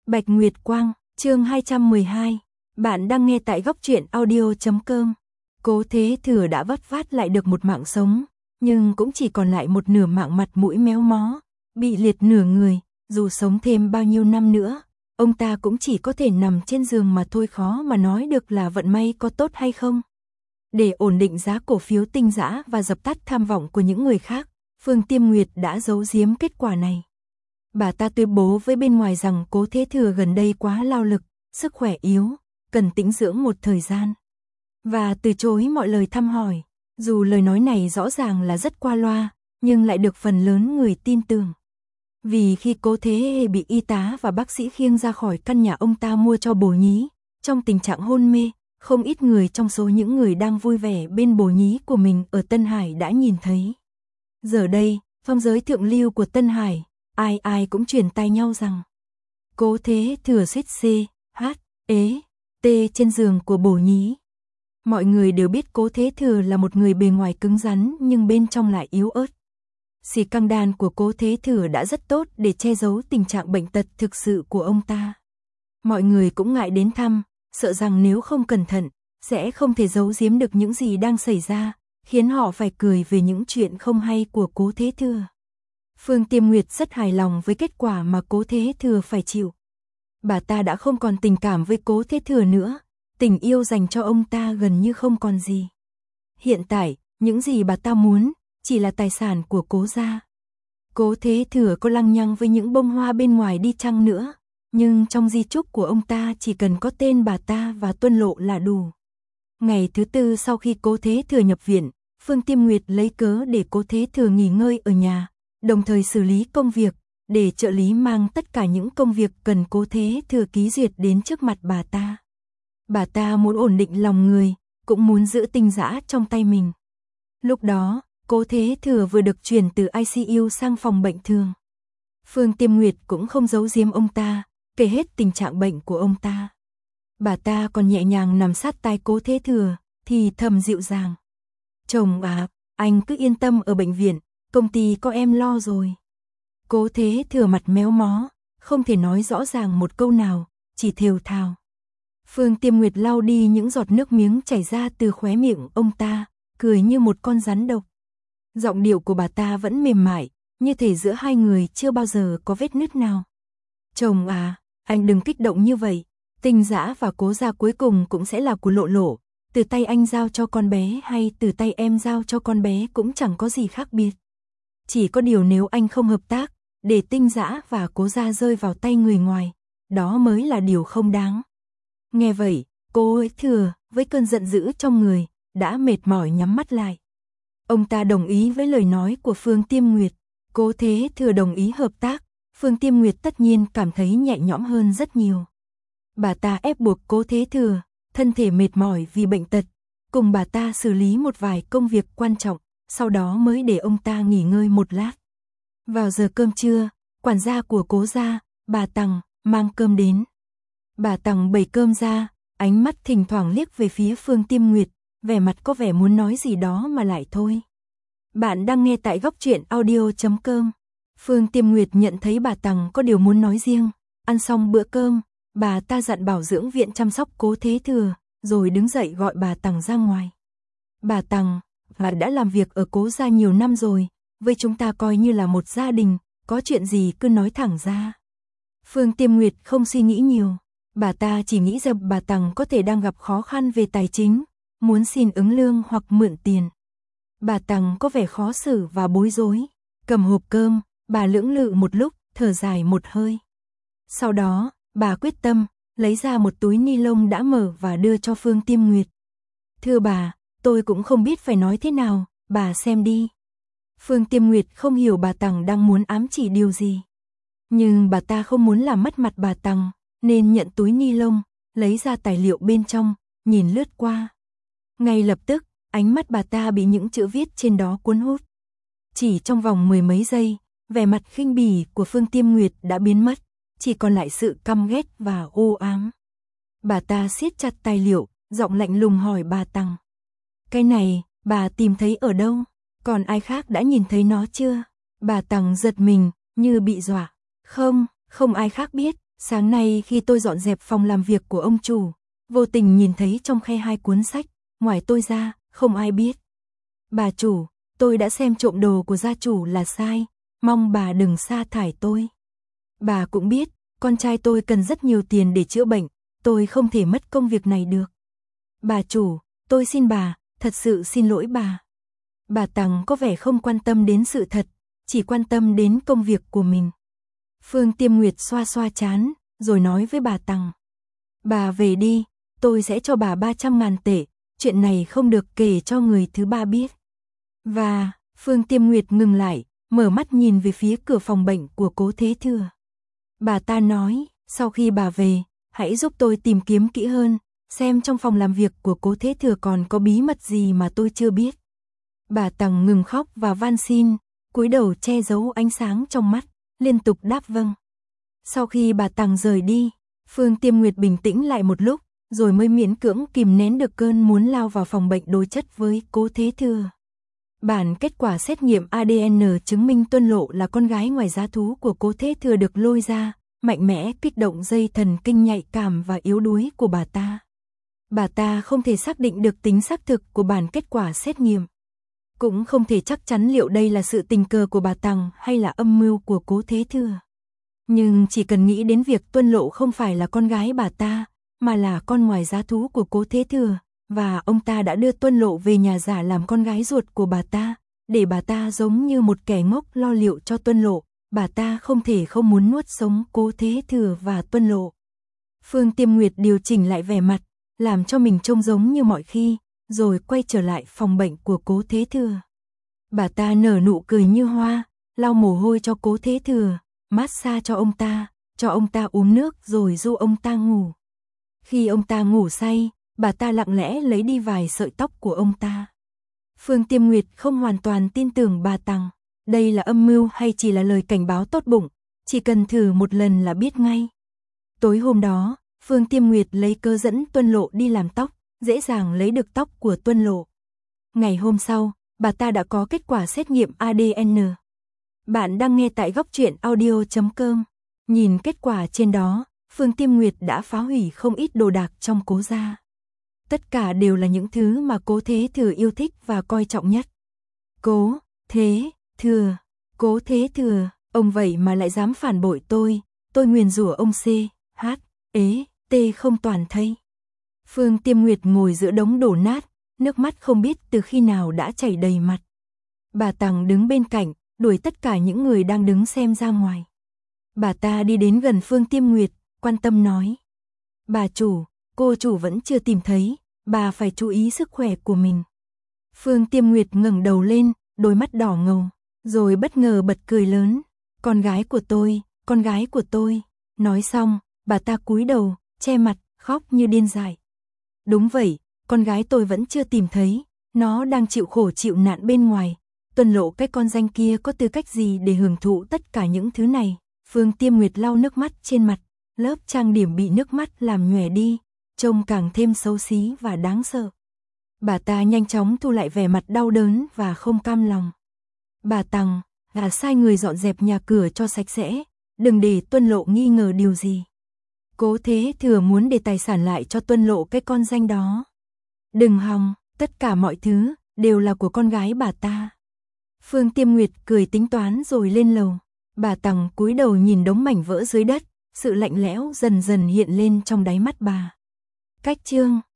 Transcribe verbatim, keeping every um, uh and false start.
Bạch Nguyệt Quang, chương hai trăm mười hai. Bạn đang nghe tại góc truyện audio chấm com. Cố Thế Thừa đã vất vát lại được một mạng sống, nhưng cũng chỉ còn lại một nửa mạng mặt mũi méo mó, bị liệt nửa người, dù sống thêm bao nhiêu năm nữa, ông ta cũng chỉ có thể nằm trên giường mà thôi, khó mà nói được là vận may có tốt hay không. Để ổn định giá cổ phiếu Tinh Dã và dập tắt tham vọng của những người khác, Phương Tiêm Nguyệt đã giấu giếm kết quả này. Bà ta tuyên bố với bên ngoài rằng Cố Thế Thừa gần đây quá lao lực, sức khỏe yếu, cần tĩnh dưỡng một thời gian. Và từ chối mọi lời thăm hỏi, dù lời nói này rõ ràng là rất qua loa, nhưng lại được phần lớn người tin tưởng. Vì khi Cố Thế Hề bị y tá và bác sĩ khiêng ra khỏi căn nhà ông ta mua cho Bồ Nhí, trong tình trạng hôn mê, không ít người trong số những người đang vui vẻ bên Bồ Nhí của mình ở Tân Hải đã nhìn thấy. Giờ đây, phong giới thượng lưu của Tân Hải, ai ai cũng truyền tai nhau rằng Cố Thế Thừa suýt C, H, ế, T trên giường của Bồ Nhí. Mọi người đều biết Cố Thế Thừa là một người bề ngoài cứng rắn nhưng bên trong lại yếu ớt. Xì căng đan của Cố Thế Thừa đã rất tốt để che giấu tình trạng bệnh tật thực sự của ông ta. Mọi người cũng ngại đến thăm, sợ rằng nếu không cẩn thận, sẽ không thể giấu giếm được những gì đang xảy ra, khiến họ phải cười về những chuyện không hay của Cố Thế Thừa. Phương Tiêm Nguyệt rất hài lòng với kết quả mà Cố Thế Thừa phải chịu. Bà ta đã không còn tình cảm với Cố Thế Thừa nữa, tình yêu dành cho ông ta gần như không còn gì. Hiện tại, những gì bà ta muốn, chỉ là tài sản của Cố gia. Cố Thế Thừa có lăng nhăng với những bông hoa bên ngoài đi chăng nữa, nhưng trong di chúc của ông ta chỉ cần có tên bà ta và tuân lộ là đủ. Ngày thứ tư sau khi Cố Thế Thừa nhập viện, Phương Tiêm Nguyệt lấy cớ để Cố Thế Thừa nghỉ ngơi ở nhà, đồng thời xử lý công việc, để trợ lý mang tất cả những công việc cần Cố Thế Thừa ký duyệt đến trước mặt bà ta. Bà ta muốn ổn định lòng người, cũng muốn giữ Tinh Dã trong tay mình. Lúc đó, Cố Thế Thừa vừa được chuyển từ i xê u sang phòng bệnh thường. Phương Tiêm Nguyệt cũng không giấu giếm ông ta, kể hết tình trạng bệnh của ông ta. Bà ta còn nhẹ nhàng nằm sát tai Cố Thế Thừa, thì thầm dịu dàng. Chồng à, anh cứ yên tâm ở bệnh viện, công ty có em lo rồi. Cố Thế Thừa mặt méo mó, không thể nói rõ ràng một câu nào, chỉ thều thào. Phương Tiêm Nguyệt lau đi những giọt nước miếng chảy ra từ khóe miệng ông ta, cười như một con rắn độc. Giọng điệu của bà ta vẫn mềm mại, như thể giữa hai người chưa bao giờ có vết nứt nào. Chồng à, anh đừng kích động như vậy, Tinh Dã và Cố gia cuối cùng cũng sẽ là của Lộ Lộ, từ tay anh giao cho con bé hay từ tay em giao cho con bé cũng chẳng có gì khác biệt. Chỉ có điều nếu anh không hợp tác, để Tinh Dã và Cố gia rơi vào tay người ngoài, đó mới là điều không đáng. Nghe vậy, Cố Thừa, với cơn giận dữ trong người, đã mệt mỏi nhắm mắt lại. Ông ta đồng ý với lời nói của Phương Tiêm Nguyệt, Cố Thế Thừa đồng ý hợp tác, Phương Tiêm Nguyệt tất nhiên cảm thấy nhẹ nhõm hơn rất nhiều. Bà ta ép buộc Cố Thế Thừa, thân thể mệt mỏi vì bệnh tật, cùng bà ta xử lý một vài công việc quan trọng, sau đó mới để ông ta nghỉ ngơi một lát. Vào giờ cơm trưa, quản gia của Cố gia, bà Tằng, mang cơm đến. Bà Tằng bày cơm ra, ánh mắt thỉnh thoảng liếc về phía Phương Tiêm Nguyệt, vẻ mặt có vẻ muốn nói gì đó mà lại thôi. Bạn đang nghe tại góc truyện audio chấm com. Phương Tiêm Nguyệt nhận thấy bà Tằng có điều muốn nói riêng, ăn xong bữa cơm, bà ta dặn bảo dưỡng viện chăm sóc Cố Thế Thừa, rồi đứng dậy gọi bà Tằng ra ngoài. Bà Tằng, bà đã làm việc ở Cố gia nhiều năm rồi, với chúng ta coi như là một gia đình, có chuyện gì cứ nói thẳng ra. Phương Tiêm Nguyệt không suy nghĩ nhiều, bà ta chỉ nghĩ rằng bà Tằng có thể đang gặp khó khăn về tài chính, muốn xin ứng lương hoặc mượn tiền. Bà Tằng có vẻ khó xử và bối rối, cầm hộp cơm, bà lưỡng lự một lúc, thở dài một hơi. Sau đó, bà quyết tâm, lấy ra một túi ni lông đã mở và đưa cho Phương Tiêm Nguyệt. Thưa bà, tôi cũng không biết phải nói thế nào, bà xem đi. Phương Tiêm Nguyệt không hiểu bà Tằng đang muốn ám chỉ điều gì. Nhưng bà ta không muốn làm mất mặt bà Tằng, nên nhận túi ni lông, lấy ra tài liệu bên trong, nhìn lướt qua. Ngay lập tức, ánh mắt bà ta bị những chữ viết trên đó cuốn hút. Chỉ trong vòng mười mấy giây, vẻ mặt khinh bỉ của Phương Tiêm Nguyệt đã biến mất, chỉ còn lại sự căm ghét và u ám. Bà ta siết chặt tài liệu, giọng lạnh lùng hỏi bà Tằng. Cái này, bà tìm thấy ở đâu? Còn ai khác đã nhìn thấy nó chưa? Bà Tằng giật mình, như bị dọa. Không, không ai khác biết, Sáng nay khi tôi dọn dẹp phòng làm việc của ông chủ, vô tình nhìn thấy trong khe hai cuốn sách, ngoài tôi ra, không ai biết. Bà chủ, tôi đã xem trộm đồ của gia chủ là sai, mong bà đừng sa thải tôi. Bà cũng biết, con trai tôi cần rất nhiều tiền để chữa bệnh, tôi không thể mất công việc này được. Bà chủ, tôi xin bà, thật sự xin lỗi bà. Bà Tằng có vẻ không quan tâm đến sự thật, chỉ quan tâm đến công việc của mình. Phương Tiêm Nguyệt xoa xoa trán, rồi nói với bà Tằng. Bà về đi, tôi sẽ cho bà ba trăm ngàn tệ, chuyện này không được kể cho người thứ ba biết. Và, Phương Tiêm Nguyệt ngừng lại, mở mắt nhìn về phía cửa phòng bệnh của Cố Thế Thừa. Bà ta nói, sau khi bà về, hãy giúp tôi tìm kiếm kỹ hơn, xem trong phòng làm việc của Cố Thế Thừa còn có bí mật gì mà tôi chưa biết. Bà Tằng ngừng khóc và van xin, cúi đầu che giấu ánh sáng trong mắt, liên tục đáp vâng. Sau khi bà Tằng rời đi, Phương Tiêm Nguyệt bình tĩnh lại một lúc, rồi mới miễn cưỡng kìm nén được cơn muốn lao vào phòng bệnh đối chất với Cố Thế Thừa. Bản kết quả xét nghiệm a đê en chứng minh Tuân Lộ là con gái ngoài giá thú của Cố Thế Thừa được lôi ra, mạnh mẽ kích động dây thần kinh nhạy cảm và yếu đuối của bà ta. Bà ta không thể xác định được tính xác thực của bản kết quả xét nghiệm. Cũng không thể chắc chắn liệu đây là sự tình cờ của bà Tằng hay là âm mưu của Cố Thế Thừa. Nhưng chỉ cần nghĩ đến việc Tuân Lộ không phải là con gái bà ta, mà là con ngoài giá thú của Cố Thế Thừa, và ông ta đã đưa Tuân Lộ về nhà giả làm con gái ruột của bà ta, để bà ta giống như một kẻ ngốc lo liệu cho Tuân Lộ, bà ta không thể không muốn nuốt sống Cố Thế Thừa và Tuân Lộ. Phương Tiêm Nguyệt điều chỉnh lại vẻ mặt, làm cho mình trông giống như mọi khi, rồi quay trở lại phòng bệnh của Cố Thế Thừa. Bà ta nở nụ cười như hoa, lau mồ hôi cho Cố Thế Thừa, massage cho ông ta, cho ông ta uống nước rồi dỗ ông ta ngủ. Khi ông ta ngủ say, bà ta lặng lẽ lấy đi vài sợi tóc của ông ta. Phương Tiêm Nguyệt không hoàn toàn tin tưởng bà Tằng, đây là âm mưu hay chỉ là lời cảnh báo tốt bụng, chỉ cần thử một lần là biết ngay. Tối hôm đó, Phương Tiêm Nguyệt lấy cớ dẫn Tuân Lộ đi làm tóc, dễ dàng lấy được tóc của Tuân Lộ. Ngày hôm sau, bà ta đã có kết quả xét nghiệm a đê en. Bạn đang nghe tại góc truyện audio chấm com. Nhìn kết quả trên đó, Phương Tiêm Nguyệt đã phá hủy không ít đồ đạc trong Cố gia. Tất cả đều là những thứ mà Cố Thế Thừa yêu thích và coi trọng nhất. Cố Thế Thừa, Cố Thế Thừa, ông vậy mà lại dám phản bội tôi, tôi nguyền rủa ông C, H, ế, T không toàn thây. Phương Tiêm Nguyệt ngồi giữa đống đổ nát, nước mắt không biết từ khi nào đã chảy đầy mặt. Bà Tằng đứng bên cạnh, đuổi tất cả những người đang đứng xem ra ngoài. Bà ta đi đến gần Phương Tiêm Nguyệt, quan tâm nói. Bà chủ, cô chủ vẫn chưa tìm thấy, bà phải chú ý sức khỏe của mình. Phương Tiêm Nguyệt ngẩng đầu lên, đôi mắt đỏ ngầu, rồi bất ngờ bật cười lớn. Con gái của tôi, con gái của tôi. Nói xong, bà ta cúi đầu, che mặt, khóc như điên dại. Đúng vậy, con gái tôi vẫn chưa tìm thấy, nó đang chịu khổ chịu nạn bên ngoài. Tuân Lộ cái con danh kia có tư cách gì để hưởng thụ tất cả những thứ này. Phương Tiêm Nguyệt lau nước mắt trên mặt, lớp trang điểm bị nước mắt làm nhòe đi, trông càng thêm xấu xí và đáng sợ. Bà ta nhanh chóng thu lại vẻ mặt đau đớn và không cam lòng. Bà Tằng, là sai người dọn dẹp nhà cửa cho sạch sẽ, đừng để Tuân Lộ nghi ngờ điều gì. Cố Thế Thừa muốn để tài sản lại cho Tuân Lộ cái con danh đó. Đừng hòng, tất cả mọi thứ đều là của con gái bà ta. Phương Tiêm Nguyệt cười tính toán rồi lên lầu. Bà Tằng cúi đầu nhìn đống mảnh vỡ dưới đất, sự lạnh lẽo dần dần hiện lên trong đáy mắt bà. Cách chương